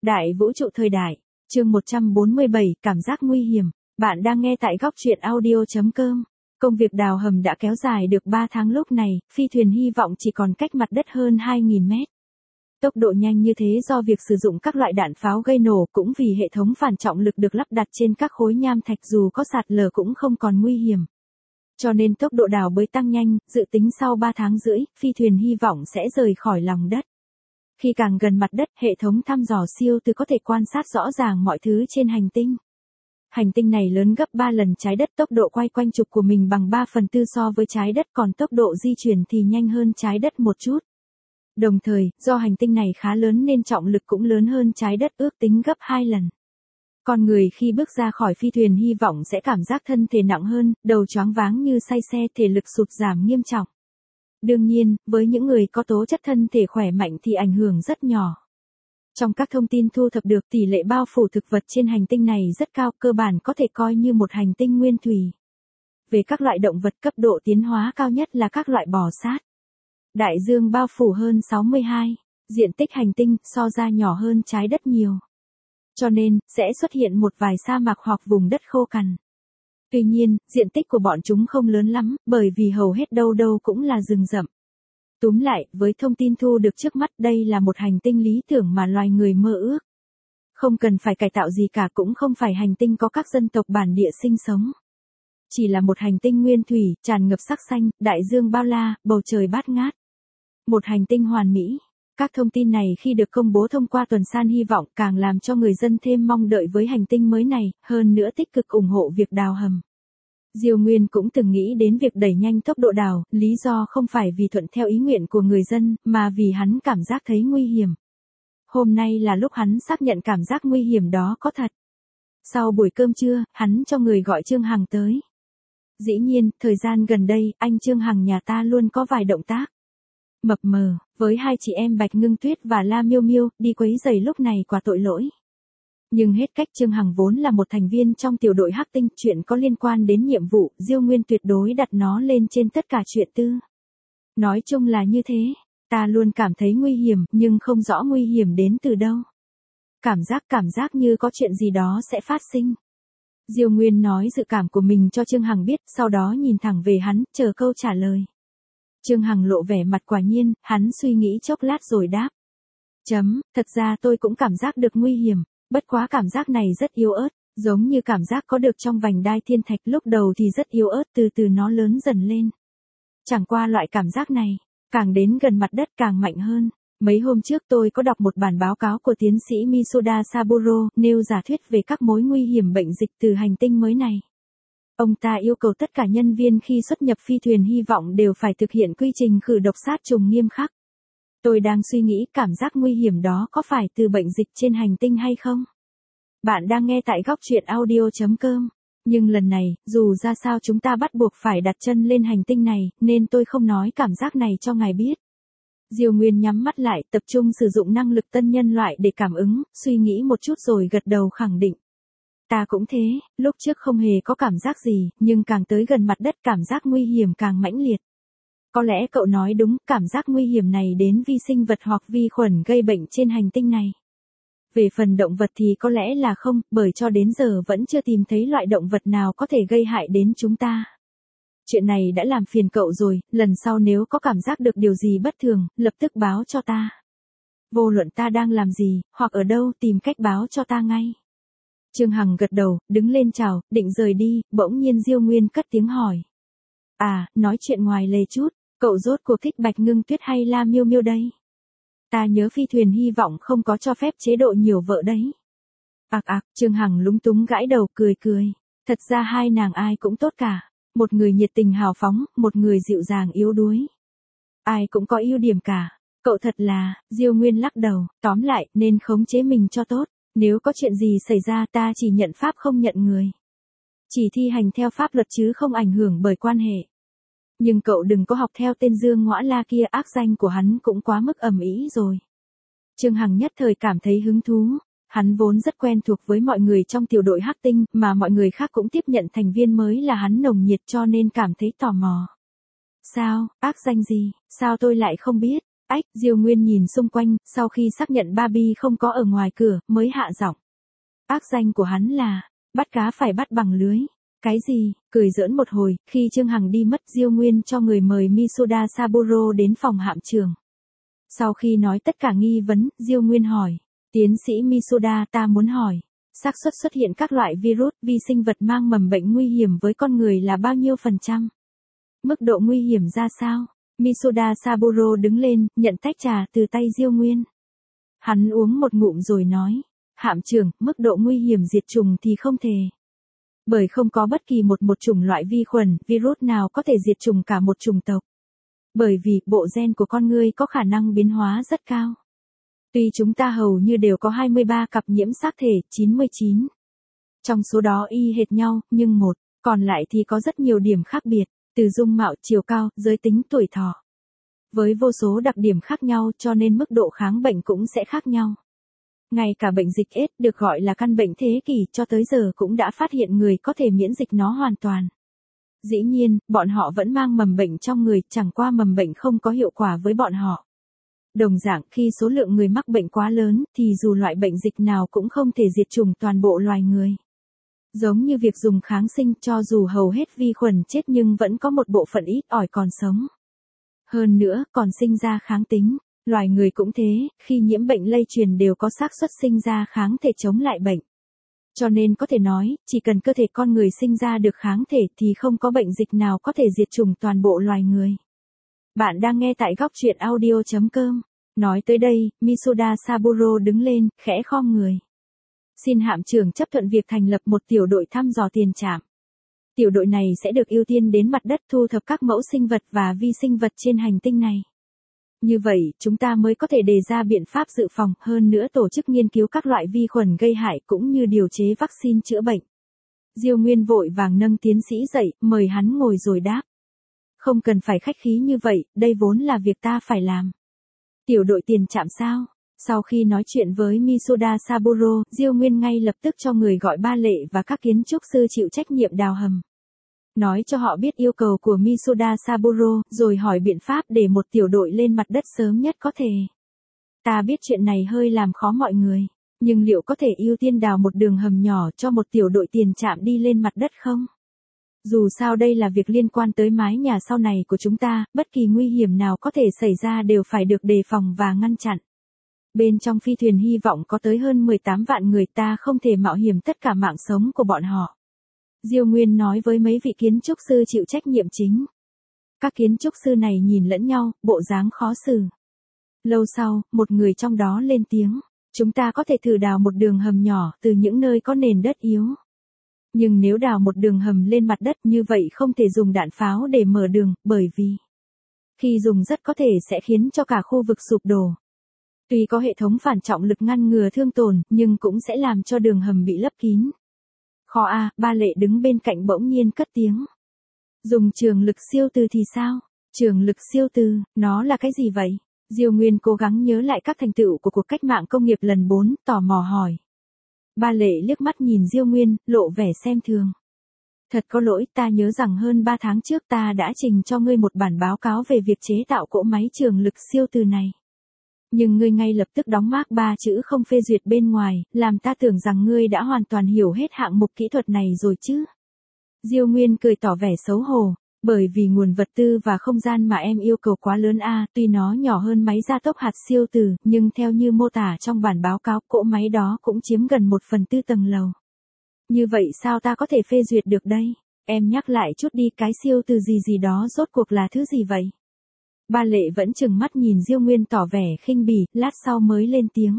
Đại vũ trụ thời đại, chương 147, cảm giác nguy hiểm. Bạn đang nghe tại góc truyện audio.com. Công việc đào hầm đã kéo dài được 3 tháng lúc này, phi thuyền hy vọng chỉ còn cách mặt đất hơn 2.000 mét. Tốc độ nhanh như thế do việc sử dụng các loại đạn pháo gây nổ cũng vì hệ thống phản trọng lực được lắp đặt trên các khối nham thạch dù có sạt lở cũng không còn nguy hiểm. Cho nên tốc độ đào bới tăng nhanh, dự tính sau 3 tháng rưỡi, phi thuyền hy vọng sẽ rời khỏi lòng đất. Khi càng gần mặt đất, hệ thống thăm dò siêu từ có thể quan sát rõ ràng mọi thứ trên hành tinh. Hành tinh này lớn gấp 3 lần trái đất, tốc độ quay quanh trục của mình bằng 3/4 so với trái đất, còn tốc độ di chuyển thì nhanh hơn trái đất một chút. Đồng thời, do hành tinh này khá lớn nên trọng lực cũng lớn hơn trái đất, ước tính gấp 2 lần. Con người khi bước ra khỏi phi thuyền hy vọng sẽ cảm giác thân thể nặng hơn, đầu choáng váng như say xe, thể lực sụt giảm nghiêm trọng. Đương nhiên, với những người có tố chất thân thể khỏe mạnh thì ảnh hưởng rất nhỏ. Trong các thông tin thu thập được, tỷ lệ bao phủ thực vật trên hành tinh này rất cao, cơ bản có thể coi như một hành tinh nguyên thủy. Về các loại động vật, cấp độ tiến hóa cao nhất là các loại bò sát. Đại dương bao phủ hơn 62, diện tích hành tinh so ra nhỏ hơn trái đất nhiều. Cho nên, sẽ xuất hiện một vài sa mạc hoặc vùng đất khô cằn. Tuy nhiên, diện tích của bọn chúng không lớn lắm, bởi vì hầu hết đâu đâu cũng là rừng rậm. Túm lại, với thông tin thu được trước mắt, đây là một hành tinh lý tưởng mà loài người mơ ước. Không cần phải cải tạo gì cả, cũng không phải hành tinh có các dân tộc bản địa sinh sống. Chỉ là một hành tinh nguyên thủy, tràn ngập sắc xanh, đại dương bao la, bầu trời bát ngát. Một hành tinh hoàn mỹ. Các thông tin này khi được công bố thông qua tuần san hy vọng càng làm cho người dân thêm mong đợi với hành tinh mới này, hơn nữa tích cực ủng hộ việc đào hầm. Diêu Nguyên cũng từng nghĩ đến việc đẩy nhanh tốc độ đào, lý do không phải vì thuận theo ý nguyện của người dân, mà vì hắn cảm giác thấy nguy hiểm. Hôm nay là lúc hắn xác nhận cảm giác nguy hiểm đó có thật. Sau buổi cơm trưa, hắn cho người gọi Trương Hằng tới. Dĩ nhiên, thời gian gần đây, anh Trương Hằng nhà ta luôn có vài động tác mập mờ, với hai chị em Bạch Ngưng Tuyết và La Miêu Miêu, đi quấy rầy lúc này quả tội lỗi. Nhưng hết cách, Trương Hằng vốn là một thành viên trong tiểu đội Hắc Tinh, chuyện có liên quan đến nhiệm vụ, Diêu Nguyên tuyệt đối đặt nó lên trên tất cả chuyện tư. Nói chung là như thế, ta luôn cảm thấy nguy hiểm, nhưng không rõ nguy hiểm đến từ đâu. Cảm giác như có chuyện gì đó sẽ phát sinh. Diêu Nguyên nói dự cảm của mình cho Trương Hằng biết, sau đó nhìn thẳng về hắn, chờ câu trả lời. Trương Hằng lộ vẻ mặt quả nhiên, hắn suy nghĩ chốc lát rồi đáp. Thật ra tôi cũng cảm giác được nguy hiểm, bất quá cảm giác này rất yếu ớt, giống như cảm giác có được trong vành đai thiên thạch, lúc đầu thì rất yếu ớt, từ từ nó lớn dần lên. Chẳng qua loại cảm giác này, càng đến gần mặt đất càng mạnh hơn. Mấy hôm trước tôi có đọc một bản báo cáo của tiến sĩ Misuda Saburo, nêu giả thuyết về các mối nguy hiểm bệnh dịch từ hành tinh mới này. Ông ta yêu cầu tất cả nhân viên khi xuất nhập phi thuyền hy vọng đều phải thực hiện quy trình khử độc sát trùng nghiêm khắc. Tôi đang suy nghĩ cảm giác nguy hiểm đó có phải từ bệnh dịch trên hành tinh hay không? Bạn đang nghe tại góc truyện audio.com. Nhưng lần này, dù ra sao chúng ta bắt buộc phải đặt chân lên hành tinh này, nên tôi không nói cảm giác này cho ngài biết. Diêu Nguyên nhắm mắt lại, tập trung sử dụng năng lực tân nhân loại để cảm ứng, suy nghĩ một chút rồi gật đầu khẳng định. Ta cũng thế, lúc trước không hề có cảm giác gì, nhưng càng tới gần mặt đất cảm giác nguy hiểm càng mãnh liệt. Có lẽ cậu nói đúng, cảm giác nguy hiểm này đến vi sinh vật hoặc vi khuẩn gây bệnh trên hành tinh này. Về phần động vật thì có lẽ là không, bởi cho đến giờ vẫn chưa tìm thấy loại động vật nào có thể gây hại đến chúng ta. Chuyện này đã làm phiền cậu rồi, lần sau nếu có cảm giác được điều gì bất thường, lập tức báo cho ta. Vô luận ta đang làm gì, hoặc ở đâu, tìm cách báo cho ta ngay. Trương Hằng gật đầu, đứng lên chào, định rời đi, bỗng nhiên Diêu Nguyên cất tiếng hỏi. À, nói chuyện ngoài lề chút, cậu rốt cuộc thích Bạch Ngưng Tuyết hay La Miêu Miêu đây? Ta nhớ phi thuyền hy vọng không có cho phép chế độ nhiều vợ đấy. Trương Hằng lúng túng gãi đầu, cười. Thật ra hai nàng ai cũng tốt cả. Một người nhiệt tình hào phóng, một người dịu dàng yếu đuối. Ai cũng có ưu điểm cả. Cậu thật là, Diêu Nguyên lắc đầu, tóm lại, nên khống chế mình cho tốt. Nếu có chuyện gì xảy ra ta chỉ nhận pháp không nhận người. Chỉ thi hành theo pháp luật chứ không ảnh hưởng bởi quan hệ. Nhưng cậu đừng có học theo tên Dương Ngõa La kia, ác danh của hắn cũng quá mức ầm ĩ rồi. Trương Hằng nhất thời cảm thấy hứng thú. Hắn vốn rất quen thuộc với mọi người trong tiểu đội Hắc Tinh, mà mọi người khác cũng tiếp nhận thành viên mới là hắn nồng nhiệt, cho nên cảm thấy tò mò. Sao, ác danh gì, sao tôi lại không biết? Ách, Diêu Nguyên nhìn xung quanh, sau khi xác nhận Barbie không có ở ngoài cửa, mới hạ giọng. Ác danh của hắn là, bắt cá phải bắt bằng lưới. Cái gì, cười giỡn một hồi, khi Trương Hằng đi mất Diêu Nguyên cho người mời Misuda Saburo đến phòng hạm trường. Sau khi nói tất cả nghi vấn, Diêu Nguyên hỏi, tiến sĩ Misuda ta muốn hỏi, xác suất xuất hiện các loại virus, vi sinh vật mang mầm bệnh nguy hiểm với con người là bao nhiêu %? Mức độ nguy hiểm ra sao? Misuda Saburo đứng lên, nhận tách trà từ tay Diêu Nguyên. Hắn uống một ngụm rồi nói, hạm trưởng, mức độ nguy hiểm diệt chủng thì không thể. Bởi không có bất kỳ một chủng loại vi khuẩn, virus nào có thể diệt chủng cả một chủng tộc. Bởi vì, bộ gen của con người có khả năng biến hóa rất cao. Tuy chúng ta hầu như đều có 23 cặp nhiễm xác thể, 99. Trong số đó y hệt nhau, nhưng còn lại thì có rất nhiều điểm khác biệt, từ dung mạo, chiều cao, giới tính, tuổi thọ. Với vô số đặc điểm khác nhau cho nên mức độ kháng bệnh cũng sẽ khác nhau. Ngay cả bệnh dịch AIDS được gọi là căn bệnh thế kỷ cho tới giờ cũng đã phát hiện người có thể miễn dịch nó hoàn toàn. Dĩ nhiên, bọn họ vẫn mang mầm bệnh trong người, chẳng qua mầm bệnh không có hiệu quả với bọn họ. Đồng dạng, khi số lượng người mắc bệnh quá lớn, thì dù loại bệnh dịch nào cũng không thể diệt chủng toàn bộ loài người. Giống như việc dùng kháng sinh, cho dù hầu hết vi khuẩn chết nhưng vẫn có một bộ phận ít ỏi còn sống. Hơn nữa, còn sinh ra kháng tính. Loài người cũng thế, khi nhiễm bệnh lây truyền đều có xác suất sinh ra kháng thể chống lại bệnh. Cho nên có thể nói, chỉ cần cơ thể con người sinh ra được kháng thể thì không có bệnh dịch nào có thể diệt chủng toàn bộ loài người. Bạn đang nghe tại góc truyện audio.com. Nói tới đây, Misuda Saburo đứng lên, khẽ khom người. Xin hạm trưởng chấp thuận việc thành lập một tiểu đội thăm dò tiền trạm. Tiểu đội này sẽ được ưu tiên đến mặt đất thu thập các mẫu sinh vật và vi sinh vật trên hành tinh này. Như vậy, chúng ta mới có thể đề ra biện pháp dự phòng, hơn nữa tổ chức nghiên cứu các loại vi khuẩn gây hại cũng như điều chế vaccine chữa bệnh. Diêu Nguyên vội vàng nâng tiến sĩ dậy, mời hắn ngồi rồi đáp. Không cần phải khách khí như vậy, đây vốn là việc ta phải làm. Tiểu đội tiền trạm sao? Sau khi nói chuyện với Misuda Saburo, Diêu Nguyên ngay lập tức cho người gọi Ba Lệ và các kiến trúc sư chịu trách nhiệm đào hầm. Nói cho họ biết yêu cầu của Misuda Saburo, rồi hỏi biện pháp để một tiểu đội lên mặt đất sớm nhất có thể. Ta biết chuyện này hơi làm khó mọi người, nhưng liệu có thể ưu tiên đào một đường hầm nhỏ cho một tiểu đội tiền trạm đi lên mặt đất không? Dù sao đây là việc liên quan tới mái nhà sau này của chúng ta, bất kỳ nguy hiểm nào có thể xảy ra đều phải được đề phòng và ngăn chặn. Bên trong phi thuyền hy vọng có tới hơn 18 vạn người, ta không thể mạo hiểm tất cả mạng sống của bọn họ. Diêu Nguyên nói với mấy vị kiến trúc sư chịu trách nhiệm chính. Các kiến trúc sư này nhìn lẫn nhau, bộ dáng khó xử. Lâu sau, một người trong đó lên tiếng. Chúng ta có thể thử đào một đường hầm nhỏ từ những nơi có nền đất yếu. Nhưng nếu đào một đường hầm lên mặt đất như vậy không thể dùng đạn pháo để mở đường, bởi vì khi dùng rất có thể sẽ khiến cho cả khu vực sụp đổ. Tuy có hệ thống phản trọng lực ngăn ngừa thương tổn, nhưng cũng sẽ làm cho đường hầm bị lấp kín. Khó a, Ba Lệ đứng bên cạnh bỗng nhiên cất tiếng. Dùng trường lực siêu từ thì sao? Trường lực siêu từ, nó là cái gì vậy? Diêu Nguyên cố gắng nhớ lại các thành tựu của cuộc cách mạng công nghiệp lần 4, tò mò hỏi. Ba Lệ liếc mắt nhìn Diêu Nguyên, lộ vẻ xem thường. Thật có lỗi, ta nhớ rằng hơn 3 tháng trước ta đã trình cho ngươi một bản báo cáo về việc chế tạo cỗ máy trường lực siêu từ này. Nhưng ngươi ngay lập tức đóng mác 3 chữ không phê duyệt bên ngoài, làm ta tưởng rằng ngươi đã hoàn toàn hiểu hết hạng mục kỹ thuật này rồi chứ. Diêu Nguyên cười tỏ vẻ xấu hổ, bởi vì nguồn vật tư và không gian mà em yêu cầu quá lớn a, tuy nó nhỏ hơn máy gia tốc hạt siêu từ, nhưng theo như mô tả trong bản báo cáo, cỗ máy đó cũng chiếm gần 1/4 tầng lầu. Như vậy sao ta có thể phê duyệt được đây? Em nhắc lại chút đi, cái siêu từ gì đó rốt cuộc là thứ gì vậy? Ba Lệ vẫn trừng mắt nhìn Diêu Nguyên tỏ vẻ khinh bỉ, lát sau mới lên tiếng.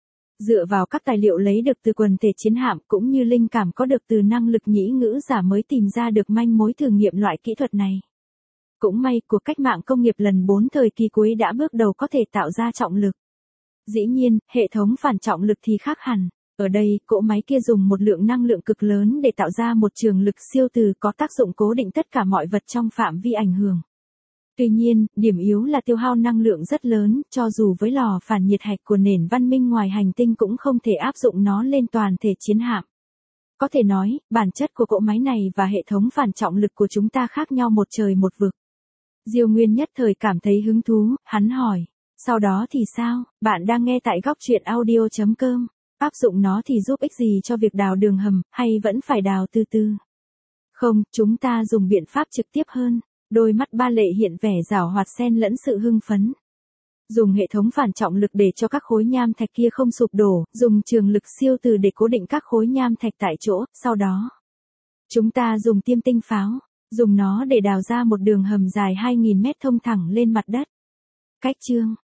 Dựa vào các tài liệu lấy được từ quần thể chiến hạm cũng như linh cảm có được từ năng lực nhĩ ngữ giả mới tìm ra được manh mối thử nghiệm loại kỹ thuật này. Cũng may, cuộc cách mạng công nghiệp lần 4 thời kỳ cuối đã bước đầu có thể tạo ra trọng lực. Dĩ nhiên, hệ thống phản trọng lực thì khác hẳn. Ở đây, cỗ máy kia dùng một lượng năng lượng cực lớn để tạo ra một trường lực siêu từ có tác dụng cố định tất cả mọi vật trong phạm vi ảnh hưởng. Tuy nhiên, điểm yếu là tiêu hao năng lượng rất lớn, cho dù với lò phản nhiệt hạch của nền văn minh ngoài hành tinh cũng không thể áp dụng nó lên toàn thể chiến hạm. Có thể nói, bản chất của cỗ máy này và hệ thống phản trọng lực của chúng ta khác nhau một trời một vực. Diêu Nguyên nhất thời cảm thấy hứng thú, hắn hỏi, Sau đó thì sao? Bạn đang nghe tại góc chuyện audio.com. Áp dụng nó thì giúp ích gì cho việc đào đường hầm, hay vẫn phải đào từ từ? Không, chúng ta dùng biện pháp trực tiếp hơn. Đôi mắt ba lệ hiện vẻ giảo hoạt xen lẫn sự hưng phấn. Dùng hệ thống phản trọng lực để cho các khối nham thạch kia không sụp đổ, dùng trường lực siêu từ để cố định các khối nham thạch tại chỗ, sau đó chúng ta dùng tiêm tinh pháo, dùng nó để đào ra một đường hầm dài 2.000 mét thông thẳng lên mặt đất. Cách chương